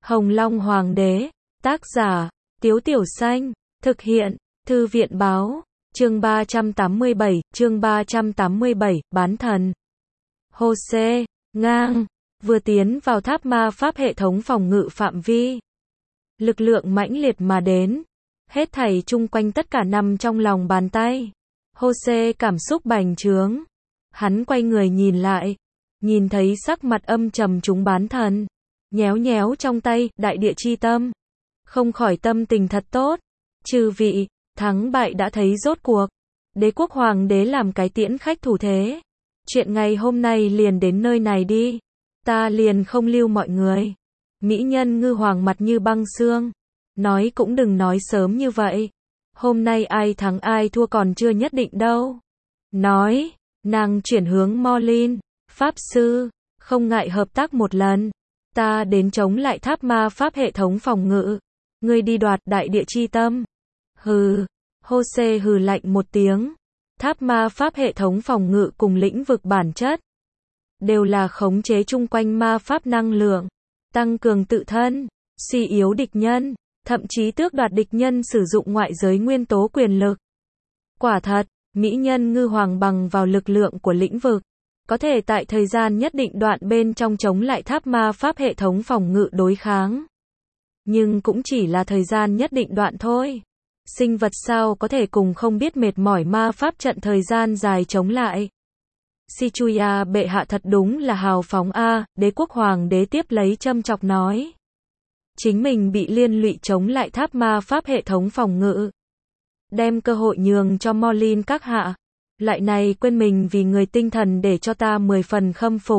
Hồng Long Hoàng đế, tác giả, Tiếu Tiểu Xanh, thực hiện, Thư viện báo, chương 387, bán thần. Jose, ngang, vừa tiến vào tháp ma pháp hệ thống phòng ngự phạm vi. Lực lượng mãnh liệt mà đến, hết thảy chung quanh tất cả nằm trong lòng bàn tay. Jose cảm xúc bành trướng. Hắn quay người nhìn lại, nhìn thấy sắc mặt âm trầm chúng bán thần, nhéo nhéo trong tay, đại địa chi tâm. Không khỏi tâm tình thật tốt. Chư vị, thắng bại đã thấy rốt cuộc. Đế quốc hoàng đế làm cái tiễn khách thủ thế. Chuyện ngày hôm nay liền đến nơi này đi. Ta liền không lưu mọi người. Mỹ nhân ngư hoàng mặt như băng xương. Nói cũng đừng nói sớm như vậy. Hôm nay ai thắng ai thua còn chưa nhất định đâu. Nói, nàng chuyển hướng Morlin. Pháp sư, không ngại hợp tác một lần. Ta đến chống lại tháp ma pháp hệ thống phòng ngự. Ngươi đi đoạt đại địa chi tâm. Hừ, Jose hừ lạnh một tiếng. Tháp ma pháp hệ thống phòng ngự cùng lĩnh vực bản chất đều là khống chế chung quanh ma pháp năng lượng, tăng cường tự thân, suy yếu địch nhân, thậm chí tước đoạt địch nhân sử dụng ngoại giới nguyên tố quyền lực. Quả thật, mỹ nhân ngư hoàng bằng vào lực lượng của lĩnh vực, có thể tại thời gian nhất định đoạn bên trong chống lại tháp ma pháp hệ thống phòng ngự đối kháng. Nhưng cũng chỉ là thời gian nhất định đoạn thôi. Sinh vật sao có thể cùng không biết mệt mỏi ma pháp trận thời gian dài chống lại. Sichuya bệ hạ thật đúng là hào phóng a, đế quốc hoàng đế tiếp lấy châm chọc nói. Chính mình bị liên lụy chống lại tháp ma pháp hệ thống phòng ngự. Đem cơ hội nhường cho Morlin các hạ. Lại này quên mình vì người tinh thần để cho ta 10 phần khâm phục.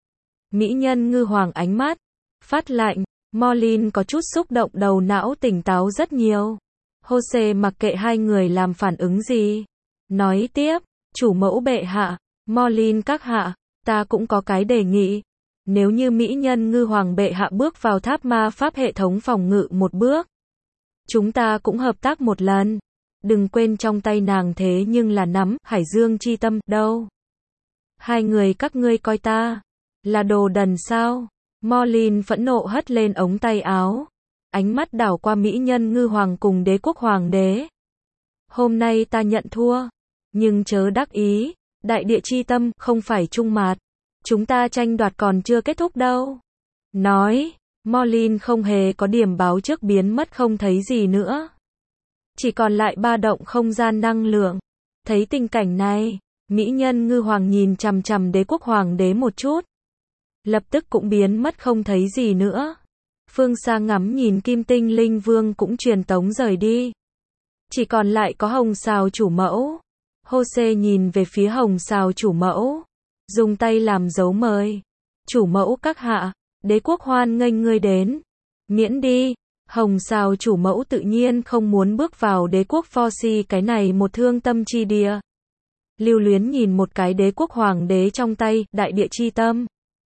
Mỹ nhân ngư hoàng ánh mắt phát lạnh, Morlin có chút xúc động, đầu não tỉnh táo rất nhiều. Jose mặc kệ hai người làm phản ứng gì. Nói tiếp, chủ mẫu bệ hạ, Morlin các hạ, ta cũng có cái đề nghị. Nếu như mỹ nhân ngư hoàng bệ hạ bước vào tháp ma pháp hệ thống phòng ngự một bước, chúng ta cũng hợp tác một lần. Đừng quên trong tay nàng thế nhưng là nắm hải dương chi tâm đâu. Hai người các ngươi coi ta là đồ đần sao? Morlin phẫn nộ hất lên ống tay áo. Ánh mắt đảo qua mỹ nhân ngư hoàng cùng đế quốc hoàng đế. Hôm nay ta nhận thua. Nhưng chớ đắc ý. Đại địa chi tâm không phải chung mạt. Chúng ta tranh đoạt còn chưa kết thúc đâu. Nói, Morlin không hề có điểm báo trước biến mất không thấy gì nữa. Chỉ còn lại ba động không gian năng lượng. Thấy tình cảnh này, mỹ nhân ngư hoàng nhìn chằm chằm đế quốc hoàng đế một chút. Lập tức cũng biến mất không thấy gì nữa. Phương xa ngắm nhìn kim tinh linh vương cũng truyền tống rời đi. Chỉ còn lại có hồng sào chủ mẫu. Jose nhìn về phía hồng sào chủ mẫu. Dùng tay làm dấu mời. Chủ mẫu các hạ, đế quốc hoan nghênh ngươi đến. Miễn đi. Hồng sào chủ mẫu tự nhiên không muốn bước vào đế quốc Forsi cái này một thương tâm chi địa. Lưu luyến nhìn một cái đế quốc hoàng đế trong tay, đại địa chi tâm.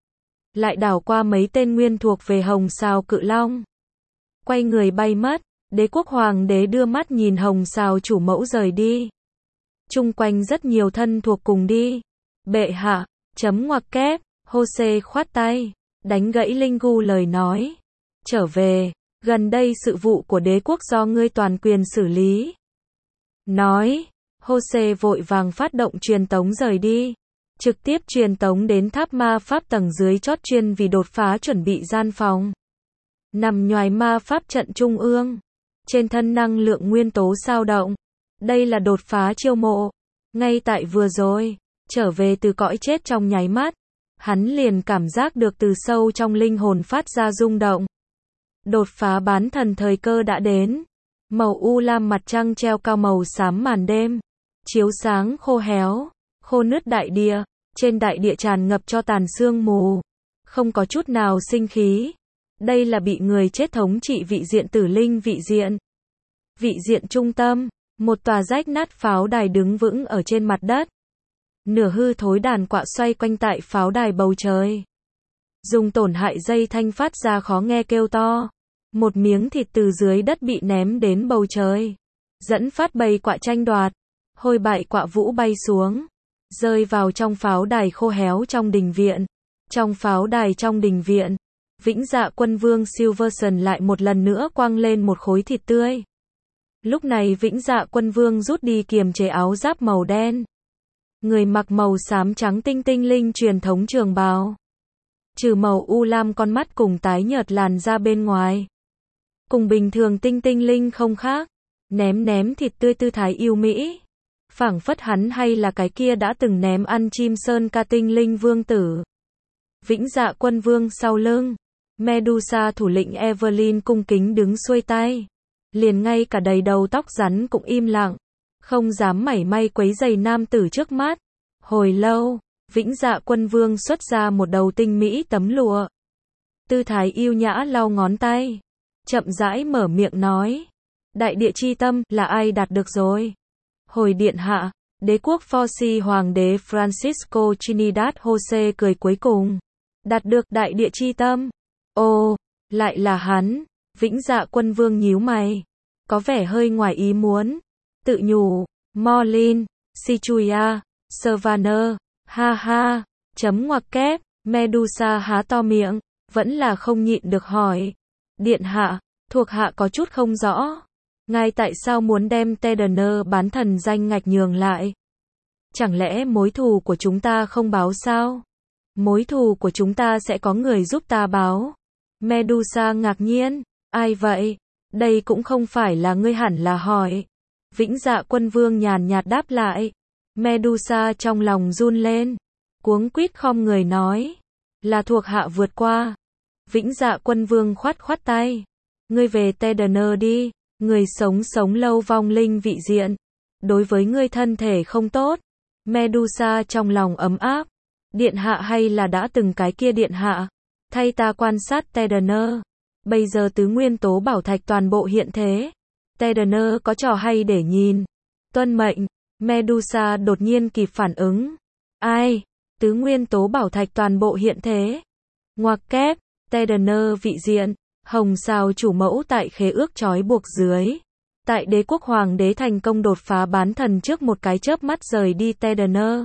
Lại đảo qua mấy tên nguyên thuộc về hồng sào cự long. Quay người bay mất, đế quốc hoàng đế đưa mắt nhìn hồng sào chủ mẫu rời đi. Chung quanh rất nhiều thân thuộc cùng đi. Bệ hạ, chấm ngoặc kép, Jose khoát tay, đánh gãy Linh Gu lời nói. Trở về, gần đây sự vụ của đế quốc do ngươi toàn quyền xử lý. Nói, Jose vội vàng phát động truyền tống rời đi. Trực tiếp truyền tống đến tháp ma pháp tầng dưới chót chuyên vì đột phá chuẩn bị gian phòng. Nằm nhoài ma pháp trận trung ương. Trên thân năng lượng nguyên tố dao động. Đây là đột phá chiêu mộ. Ngay tại vừa rồi, trở về từ cõi chết trong nháy mắt. Hắn liền cảm giác được từ sâu trong linh hồn phát ra rung động. Đột phá bán thần thời cơ đã đến. Màu u lam mặt trăng treo cao màu xám màn đêm. Chiếu sáng khô héo. Khô nứt đại địa, trên đại địa tràn ngập cho tàn sương mù, không có chút nào sinh khí. Đây là bị người chết thống trị vị diện tử linh vị diện. Vị diện trung tâm, một tòa rách nát pháo đài đứng vững ở trên mặt đất. Nửa hư thối đàn quạ xoay quanh tại pháo đài bầu trời. Dùng tổn hại dây thanh phát ra khó nghe kêu to. Một miếng thịt từ dưới đất bị ném đến bầu trời. Dẫn phát bầy quạ tranh đoạt. Hôi bại quạ vũ bay xuống. Rơi vào trong pháo đài khô héo trong đình viện. Trong pháo đài trong đình viện, Vĩnh Dạ Quân Vương Silverson lại một lần nữa quăng lên một khối thịt tươi. Lúc này Vĩnh Dạ Quân Vương rút đi kiềm chế áo giáp màu đen. Người mặc màu xám trắng tinh tinh linh truyền thống trường bào. Trừ màu u lam con mắt cùng tái nhợt làn da bên ngoài. Cùng bình thường tinh tinh linh không khác. Ném thịt tươi tư thái yêu mỹ. Phảng phất hắn hay là cái kia đã từng ném ăn chim sơn ca tinh linh vương tử. Vĩnh Dạ Quân Vương sau lưng. Medusa thủ lĩnh Evelyn cung kính đứng xuôi tay. Liền ngay cả đầy đầu tóc rắn cũng im lặng. Không dám mảy may quấy rầy nam tử trước mắt. Hồi lâu, Vĩnh Dạ Quân Vương xuất ra một đầu tinh mỹ tấm lụa. Tư thái yêu nhã lau ngón tay. Chậm rãi mở miệng nói. Đại địa chi tâm là ai đạt được rồi? Hồi điện hạ, đế quốc Foxy hoàng đế Francisco Trinidad Jose cười cuối cùng. Đạt được đại địa chi tâm. Ồ, lại là hắn. Vĩnh Dạ Quân Vương nhíu mày. Có vẻ hơi ngoài ý muốn. Tự nhủ, Morlin, Sichuya, Savannah, ha ha, chấm ngoặc kép, Medusa há to miệng, vẫn là không nhịn được hỏi. Điện hạ, thuộc hạ có chút không rõ. Ngài tại sao muốn đem Tedener bán thần danh ngạch nhường lại? Chẳng lẽ mối thù của chúng ta không báo sao? Mối thù của chúng ta sẽ có người giúp ta báo. Medusa ngạc nhiên, ai vậy? Đây cũng không phải là ngươi hẳn là hỏi. Vĩnh Dạ Quân Vương nhàn nhạt đáp lại. Medusa trong lòng run lên. Cuống quýt khom người nói. Là thuộc hạ vượt qua. Vĩnh Dạ Quân Vương khoát tay. Ngươi về Tedener đi. Người sống lâu vong linh vị diện. Đối với ngươi thân thể không tốt. Medusa trong lòng ấm áp. Điện hạ hay là đã từng cái kia điện hạ. Thay ta quan sát Tedener. Bây giờ tứ nguyên tố bảo thạch toàn bộ hiện thế. Tedener có trò hay để nhìn. Tuân mệnh. Medusa đột nhiên kịp phản ứng. Ai? Tứ nguyên tố bảo thạch toàn bộ hiện thế. Ngoặc kép. Tedener vị diện. Hồng Sao chủ mẫu tại khế ước trói buộc dưới. Tại đế quốc hoàng đế thành công đột phá bán thần trước một cái chớp mắt rời đi Tedener.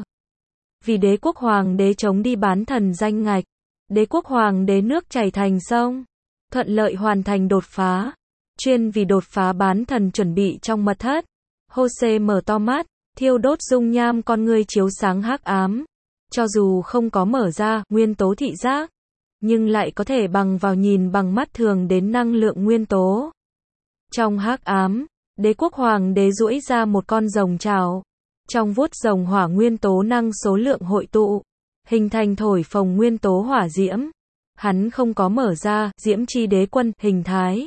Vì đế quốc hoàng đế chống đi bán thần danh ngạch. Đế quốc hoàng đế nước chảy thành sông. Thuận lợi hoàn thành đột phá. Chuyên vì đột phá bán thần chuẩn bị trong mật thất. Jose mở to mắt, thiêu đốt dung nham con ngươi chiếu sáng hắc ám. Cho dù không có mở ra nguyên tố thị giác, nhưng lại có thể bằng vào nhìn bằng mắt thường đến năng lượng nguyên tố. Trong hắc ám, đế quốc hoàng đế duỗi ra một con rồng trào. Trong vuốt rồng hỏa nguyên tố năng số lượng hội tụ, hình thành thổi phồng nguyên tố hỏa diễm. Hắn không có mở ra diễm chi đế quân hình thái,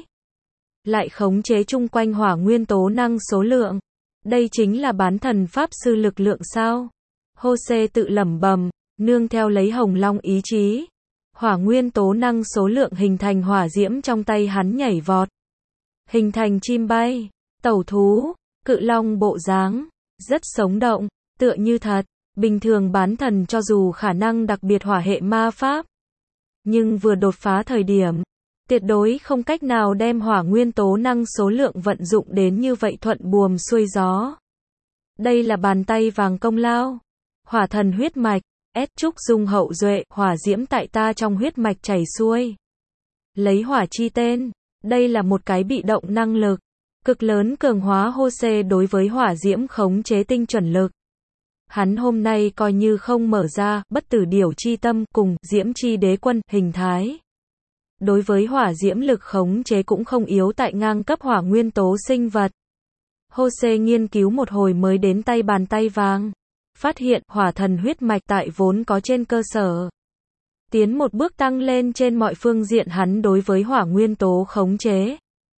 lại khống chế chung quanh hỏa nguyên tố năng số lượng. Đây chính là bán thần pháp sư lực lượng sao? Jose tự lẩm bẩm, nương theo lấy hồng long ý chí. Hỏa nguyên tố năng số lượng hình thành hỏa diễm trong tay hắn nhảy vọt. Hình thành chim bay, tẩu thú, cự long bộ dáng, rất sống động, tựa như thật. Bình thường bán thần cho dù khả năng đặc biệt hỏa hệ ma pháp, nhưng vừa đột phá thời điểm, tuyệt đối không cách nào đem hỏa nguyên tố năng số lượng vận dụng đến như vậy thuận buồm xuôi gió. Đây là bàn tay vàng công lao. Hỏa thần huyết mạch, trúc dung hậu duệ, hỏa diễm tại ta trong huyết mạch chảy xuôi. Lấy hỏa chi tên, đây là một cái bị động năng lực, cực lớn cường hóa Jose đối với hỏa diễm khống chế tinh chuẩn lực. Hắn hôm nay coi như không mở ra bất tử điểu chi tâm cùng diễm chi đế quân hình thái. Đối với hỏa diễm lực khống chế cũng không yếu tại ngang cấp hỏa nguyên tố sinh vật. Jose nghiên cứu một hồi mới đến tay bàn tay vàng. Phát hiện hỏa thần huyết mạch tại vốn có trên cơ sở. Tiến một bước tăng lên trên mọi phương diện hắn đối với hỏa nguyên tố khống chế.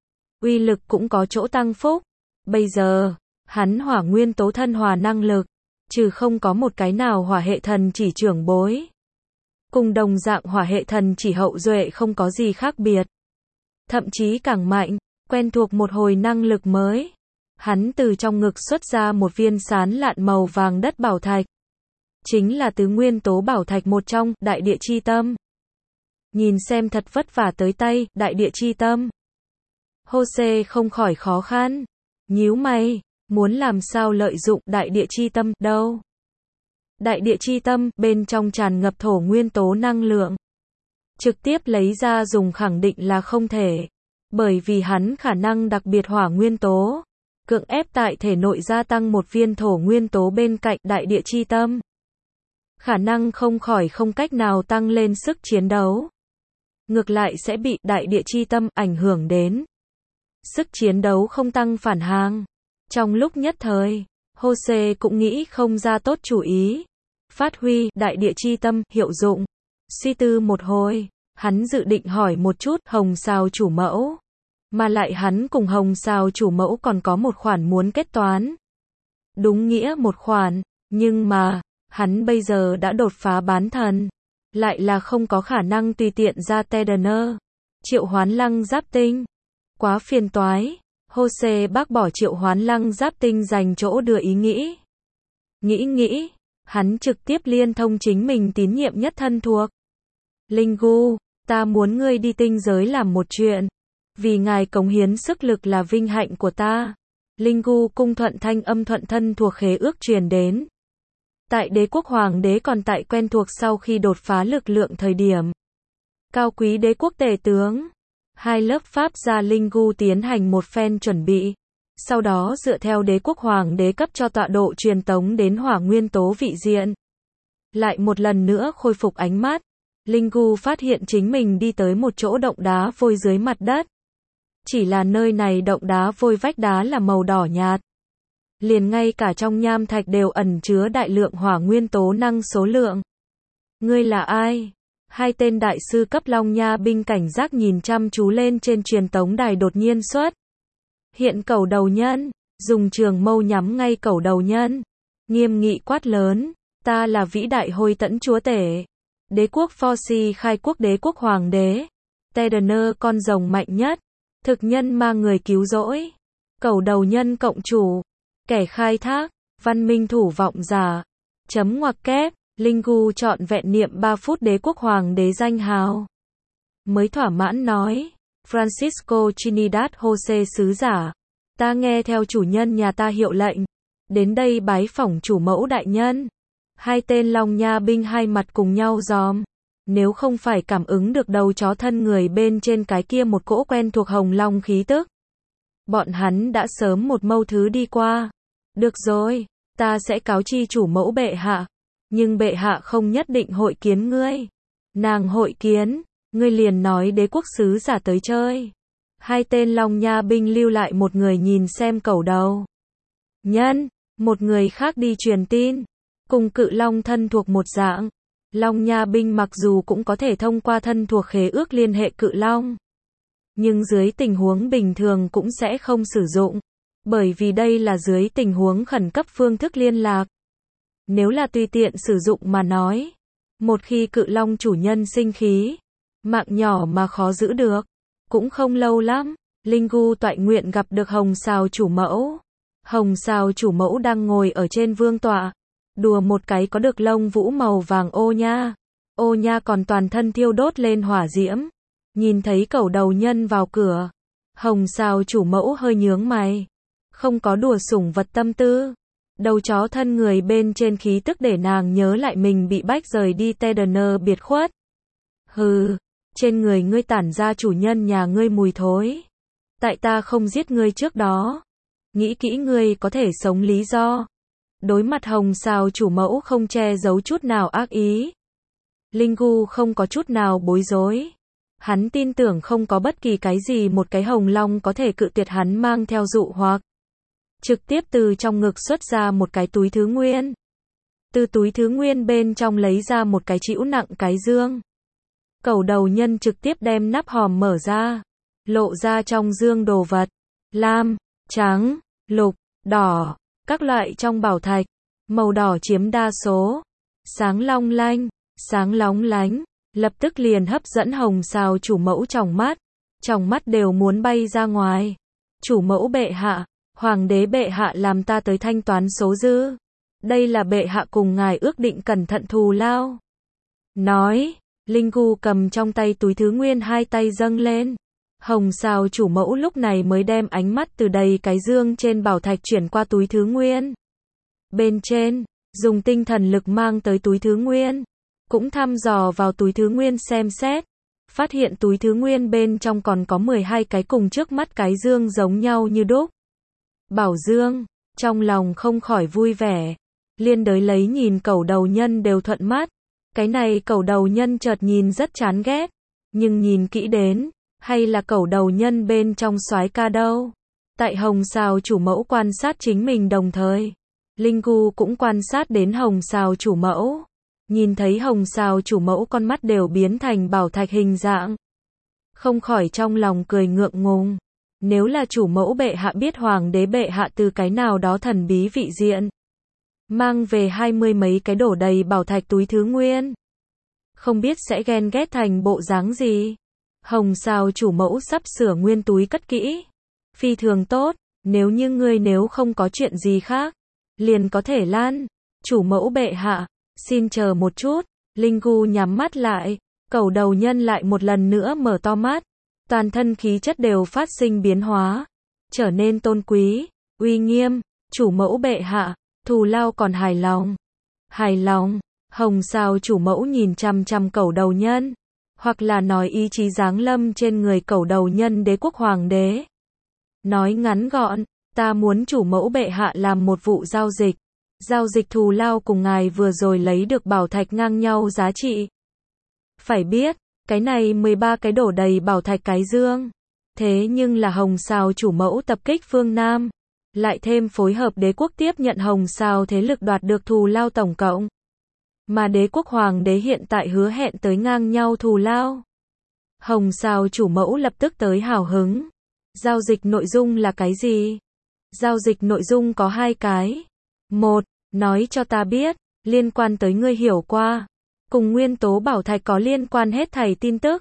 Uy lực cũng có chỗ tăng phúc. Bây giờ, hắn hỏa nguyên tố thân hòa năng lực. Trừ không có một cái nào hỏa hệ thần chỉ trưởng bối. Cùng đồng dạng hỏa hệ thần chỉ hậu duệ không có gì khác biệt. Thậm chí càng mạnh, quen thuộc một hồi năng lực mới. Hắn từ trong ngực xuất ra một viên sán lạn màu vàng đất bảo thạch. Chính là tứ nguyên tố bảo thạch một trong, đại địa chi tâm. Nhìn xem thật vất vả tới tay, đại địa chi tâm. Jose không khỏi khó khăn. Nhíu mày, muốn làm sao lợi dụng đại địa chi tâm đâu. Đại địa chi tâm, bên trong tràn ngập thổ nguyên tố năng lượng. Trực tiếp lấy ra dùng khẳng định là không thể. Bởi vì hắn khả năng đặc biệt hỏa nguyên tố. Cưỡng ép tại thể nội gia tăng một viên thổ nguyên tố bên cạnh đại địa chi tâm. Khả năng không cách nào tăng lên sức chiến đấu. Ngược lại sẽ bị đại địa chi tâm ảnh hưởng đến. Sức chiến đấu không tăng phản hàng. Trong lúc nhất thời, Jose cũng nghĩ không ra tốt chủ ý. Phát huy đại địa chi tâm hiệu dụng. Suy tư một hồi, hắn dự định hỏi một chút Hồng Sào chủ mẫu. Mà lại hắn cùng Hồng Sào chủ mẫu còn có một khoản muốn kết toán. Đúng nghĩa một khoản, nhưng mà, hắn bây giờ đã đột phá bán thần. Lại là không có khả năng tùy tiện ra Tedener. Triệu hoán lăng giáp tinh. Quá phiền toái. Jose bác bỏ triệu hoán lăng giáp tinh dành chỗ đưa ý nghĩ. Nghĩ, hắn trực tiếp liên thông chính mình tín nhiệm nhất thân thuộc. Linh Gu, ta muốn ngươi đi tinh giới làm một chuyện. Vì ngài cống hiến sức lực là vinh hạnh của ta. Linh Gu cung thuận thanh âm thuận thân thuộc khế ước truyền đến. Tại đế quốc hoàng đế còn tại quen thuộc sau khi đột phá lực lượng thời điểm. Cao quý đế quốc tể tướng. Hai lớp pháp gia Linh Gu tiến hành một phen chuẩn bị. Sau đó dựa theo đế quốc hoàng đế cấp cho tọa độ truyền tống đến hỏa nguyên tố vị diện. Lại một lần nữa khôi phục ánh mắt. Linh Gu phát hiện chính mình đi tới một chỗ động đá vôi dưới mặt đất. Chỉ là nơi này động đá vôi vách đá là màu đỏ nhạt. Liền ngay cả trong nham thạch đều ẩn chứa đại lượng hỏa nguyên tố năng số lượng. Ngươi là ai? Hai tên đại sư cấp Long Nha binh cảnh giác nhìn chăm chú lên trên truyền tống đài đột nhiên xuất. Hiện cẩu đầu nhân, dùng trường mâu nhắm ngay cẩu đầu nhân. Nghiêm nghị quát lớn, ta là vĩ đại Hôi Tẫn chúa tể. Đế quốc Forsi khai quốc đế quốc hoàng đế. Tedener con rồng mạnh nhất. Thực nhân ma người cứu rỗi. Cẩu đầu nhân cộng chủ. Kẻ khai thác. Văn minh thủ vọng giả. Chấm ngoặc kép. Linh Gu chọn vẹn niệm 3 phút đế quốc hoàng đế danh hào. Mới thỏa mãn nói. Francisco Trinidad Jose sứ giả. Ta nghe theo chủ nhân nhà ta hiệu lệnh. Đến đây bái phỏng chủ mẫu đại nhân. Hai tên Long Nha binh hai mặt cùng nhau giòm. Nếu không phải cảm ứng được đầu chó thân người bên trên cái kia một cỗ quen thuộc hồng long khí tức. Bọn hắn đã sớm một mâu thứ đi qua. Được rồi, ta sẽ cáo chi chủ mẫu bệ hạ. Nhưng bệ hạ không nhất định hội kiến ngươi. Nàng hội kiến, ngươi liền nói đế quốc sứ giả tới chơi. Hai tên Long Nha binh lưu lại một người nhìn xem cẩu đầu nhân, một người khác đi truyền tin. Cùng cự long thân thuộc một dạng. Long Nha binh mặc dù cũng có thể thông qua thân thuộc khế ước liên hệ cự long. Nhưng dưới tình huống bình thường cũng sẽ không sử dụng. Bởi vì đây là dưới tình huống khẩn cấp phương thức liên lạc. Nếu là tùy tiện sử dụng mà nói. Một khi cự long chủ nhân sinh khí. Mạng nhỏ mà khó giữ được. Cũng không lâu lắm. Linh Gu toại nguyện gặp được Hồng Sào chủ mẫu. Hồng Sào chủ mẫu đang ngồi ở trên vương tọa. Đùa một cái có được lông vũ màu vàng ô nha. Ô nha còn toàn thân thiêu đốt lên hỏa diễm. Nhìn thấy cẩu đầu nhân vào cửa. Hồng Sào chủ mẫu hơi nhướng mày. Không có đùa sủng vật tâm tư. Đầu chó thân người bên trên khí tức để nàng nhớ lại mình bị bách rời đi Tedener biệt khuất. Hừ, trên người ngươi tản ra chủ nhân nhà ngươi mùi thối. Tại ta không giết ngươi trước đó. Nghĩ kỹ ngươi có thể sống lý do. Đối mặt Hồng Sào chủ mẫu không che giấu chút nào ác ý. Linh Gu không có chút nào bối rối. Hắn tin tưởng không có bất kỳ cái gì một cái hồng long có thể cự tuyệt hắn mang theo dụ hoặc. Trực tiếp từ trong ngực xuất ra một cái túi thứ nguyên. Từ túi thứ nguyên bên trong lấy ra một cái chĩu nặng cái dương. Cẩu đầu nhân trực tiếp đem nắp hòm mở ra. Lộ ra trong dương đồ vật. Lam, trắng, lục, đỏ. Các loại trong bảo thạch. Màu đỏ chiếm đa số. Sáng long lanh, sáng lóng lánh. Lập tức liền hấp dẫn Hồng Sào chủ mẫu tròng mắt. Tròng mắt đều muốn bay ra ngoài. Chủ mẫu bệ hạ. Hoàng đế bệ hạ làm ta tới thanh toán số dư. Đây là bệ hạ cùng ngài ước định cẩn thận thù lao. Nói. Linh Gu cầm trong tay túi thứ nguyên hai tay dâng lên. Hồng Sào chủ mẫu lúc này mới đem ánh mắt từ đầy cái dương trên bảo thạch chuyển qua túi thứ nguyên. Bên trên, dùng tinh thần lực mang tới túi thứ nguyên. Cũng thăm dò vào túi thứ nguyên xem xét. phát hiện túi thứ nguyên bên trong còn có 12 cái cùng trước mắt cái dương giống nhau như đúc. Bảo dương, trong lòng không khỏi vui vẻ, liên đới lấy nhìn cẩu đầu nhân đều thuận mắt. Cái này cẩu đầu nhân chợt nhìn rất chán ghét, nhưng nhìn kỹ đến, hay là cẩu đầu nhân bên trong soái ca đâu. Tại Hồng Sào chủ mẫu quan sát chính mình đồng thời, Linh Gu cũng quan sát đến Hồng Sào chủ mẫu. Nhìn thấy Hồng Sào chủ mẫu con mắt đều biến thành bảo thạch hình dạng. Không khỏi trong lòng cười ngượng ngùng. Nếu là chủ mẫu bệ hạ biết hoàng đế bệ hạ từ cái nào đó thần bí vị diện mang về 20 mấy cái đổ đầy bảo thạch túi thứ nguyên, không biết sẽ ghen ghét thành bộ dáng gì. Hồng Sào chủ mẫu sắp sửa nguyên túi cất kỹ. Phi thường tốt, nếu như ngươi nếu không có chuyện gì khác, liền có thể lan. Chủ mẫu bệ hạ, xin chờ một chút. Linh Gu nhắm mắt lại, cẩu đầu nhân lại một lần nữa mở to mắt. Toàn thân khí chất đều phát sinh biến hóa, trở nên tôn quý, uy nghiêm. Chủ mẫu bệ hạ, thù lao còn hài lòng. Hài lòng. Hồng Sào chủ mẫu nhìn chằm chằm cẩu đầu nhân, hoặc là nói ý chí giáng lâm trên người cẩu đầu nhân đế quốc hoàng đế. Nói ngắn gọn, ta muốn chủ mẫu bệ hạ làm một vụ giao dịch. Giao dịch thù lao cùng ngài vừa rồi lấy được bảo thạch ngang nhau giá trị. Phải biết, cái này 13 cái đổ đầy bảo thạch cái dương. Thế nhưng là Hồng Sào chủ mẫu tập kích phương Nam. Lại thêm phối hợp đế quốc tiếp nhận Hồng Sào thế lực đoạt được thù lao tổng cộng. Mà đế quốc hoàng đế hiện tại hứa hẹn tới ngang nhau thù lao. Hồng Sào chủ mẫu lập tức tới hào hứng. Giao dịch nội dung là cái gì? Giao dịch nội dung có 2 cái. 1. Nói cho ta biết, liên quan tới ngươi hiểu qua, cùng nguyên tố bảo thạch có liên quan hết thảy tin tức.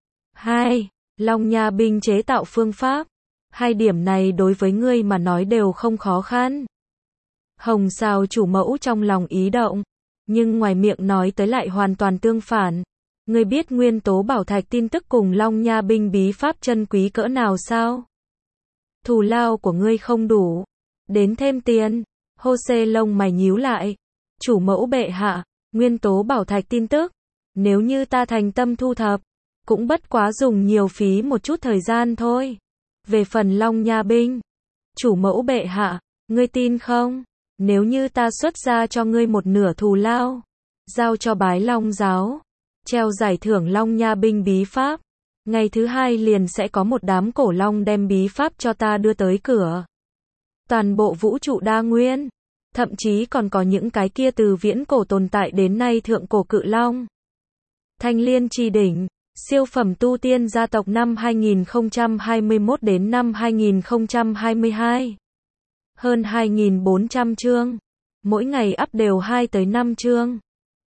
2. Long Nha binh chế tạo phương pháp. 2 điểm này đối với ngươi mà nói đều không khó khăn. Hồng Sào chủ mẫu trong lòng ý động, nhưng ngoài miệng nói tới lại hoàn toàn tương phản. Ngươi biết nguyên tố bảo thạch tin tức cùng Long Nha binh bí pháp chân quý cỡ nào sao? Thù lao của ngươi không đủ, đến thêm tiền. Hô-xê lông mày nhíu lại. Chủ mẫu bệ hạ, nguyên tố bảo thạch tin tức, nếu như ta thành tâm thu thập, cũng bất quá dùng nhiều phí một chút thời gian thôi. Về phần Long Nha binh, chủ mẫu bệ hạ, ngươi tin không? Nếu như ta xuất ra cho ngươi một nửa thù lao, giao cho Bái Long giáo, treo giải thưởng Long Nha binh bí pháp, ngày thứ 2 liền sẽ có một đám cổ long đem bí pháp cho ta đưa tới cửa. Toàn bộ vũ trụ đa nguyên, thậm chí còn có những cái kia từ viễn cổ tồn tại đến nay thượng cổ cự long. Thanh Liên Chi Đỉnh, siêu phẩm tu tiên gia tộc năm 2021 đến năm 2022. Hơn 2.400 chương, mỗi ngày up đều 2 tới 5 chương.